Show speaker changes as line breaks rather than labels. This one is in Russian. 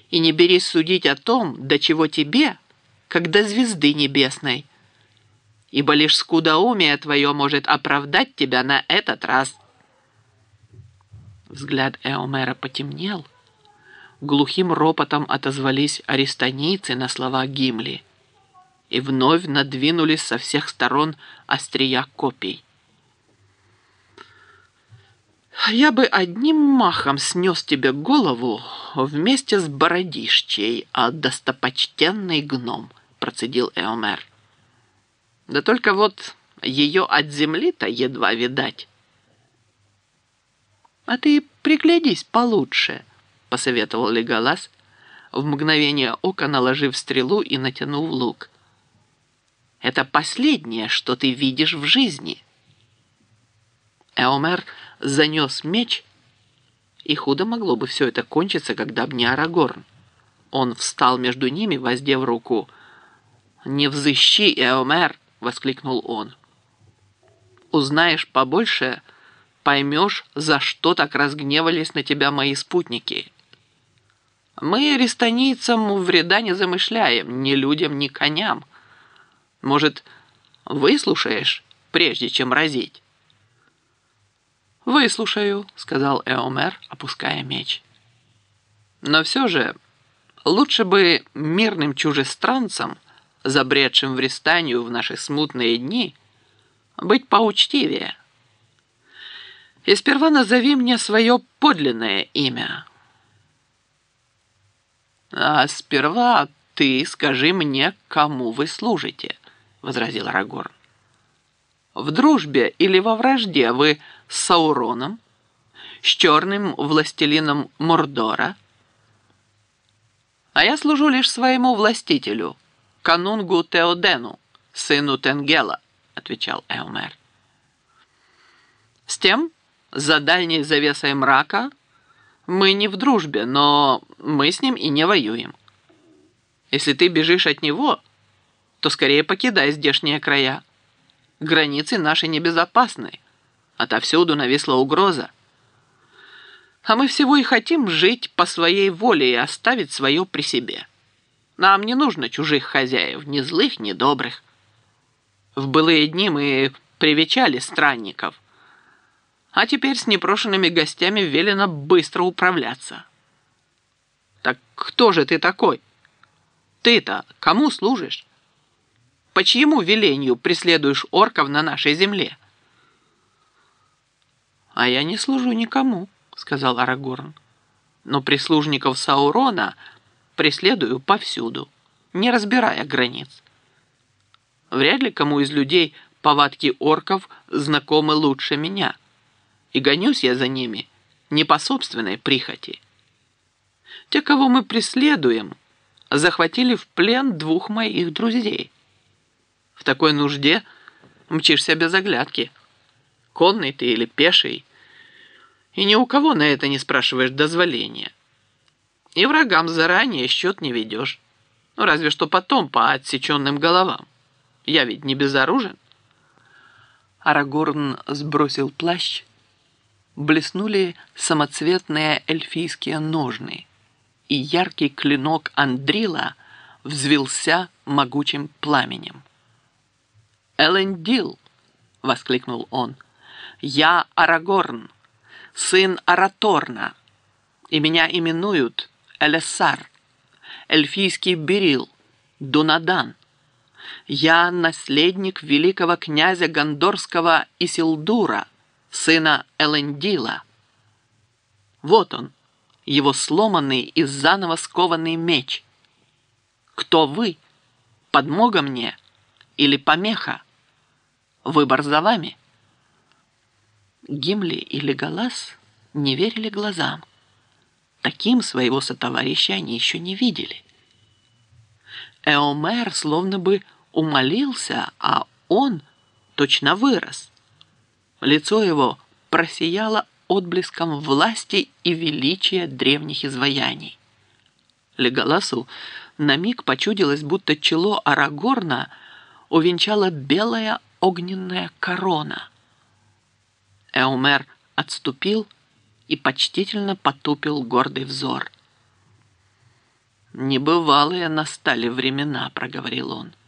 и не берись судить о том, до чего тебе, как до звезды небесной, ибо лишь скудоумие твое может оправдать тебя на этот раз». Взгляд Эомера потемнел. Глухим ропотом отозвались аристонийцы на слова Гимли и вновь надвинулись со всех сторон острия копий. «Я бы одним махом снес тебе голову вместе с бородищей, достопочтенный гном», процедил Эомер. «Да только вот ее от земли-то едва видать». «А ты приглядись получше», — посоветовал Леголас, в мгновение ока наложив стрелу и натянув лук. «Это последнее, что ты видишь в жизни». Эомер занес меч, и худо могло бы все это кончиться, когда б не Арагорн. Он встал между ними, воздев руку. «Не взыщи, Эомер!» — воскликнул он. «Узнаешь побольше, поймешь, за что так разгневались на тебя мои спутники. Мы, аристонийцам, вреда не замышляем, ни людям, ни коням. Может, выслушаешь, прежде чем разить?» «Выслушаю», — сказал Эомер, опуская меч. «Но все же лучше бы мирным чужестранцам, забредшим в Рестанию в наши смутные дни, быть поучтивее. И сперва назови мне свое подлинное имя». «А сперва ты скажи мне, кому вы служите», — возразил Арагорн. «В дружбе или во вражде вы с Сауроном, с черным властелином Мордора?» «А я служу лишь своему властителю, канунгу Теодену, сыну Тенгела», — отвечал Эомер. «С тем, за дальней завесой мрака, мы не в дружбе, но мы с ним и не воюем. Если ты бежишь от него, то скорее покидай здешние края. Границы наши небезопасны, отовсюду нависла угроза. А мы всего и хотим жить по своей воле и оставить свое при себе. Нам не нужно чужих хозяев, ни злых, ни добрых. В былые дни мы привечали странников, а теперь с непрошенными гостями велено быстро управляться. Так кто же ты такой? Ты-то кому служишь? По чьему велению преследуешь орков на нашей земле?» «А я не служу никому», — сказал Арагорн. «Но прислужников Саурона преследую повсюду, не разбирая границ. Вряд ли кому из людей повадки орков знакомы лучше меня, и гонюсь я за ними не по собственной прихоти. Те, кого мы преследуем, захватили в плен 2 моих друзей. В такой нужде мчишься без оглядки, конный ты или пеший, и ни у кого на это не спрашиваешь дозволения. И врагам заранее счет не ведешь, ну, разве что потом по отсеченным головам. Я ведь не безоружен». Арагорн сбросил плащ, блеснули самоцветные эльфийские ножны, и яркий клинок Андрила взвился могучим пламенем. «Элендил!» — воскликнул он. «Я Арагорн, сын Араторна, и меня именуют Элессар, эльфийский Берил, Дунадан. Я наследник великого князя Гондорского Исилдура, сына Элендила. Вот он, его сломанный и заново скованный меч. Кто вы? Подмога мне или помеха? Выбор за вами». Гимли и Леголас не верили глазам. Таким своего сотоварища они еще не видели. Эомер словно бы умолился, а он точно вырос. Лицо его просияло отблеском власти и величия древних изваяний. Леголасу на миг почудилось, будто чело Арагорна увенчала белая огненная корона. Эомер отступил и почтительно потупил гордый взор. «Небывалые настали времена», — проговорил он.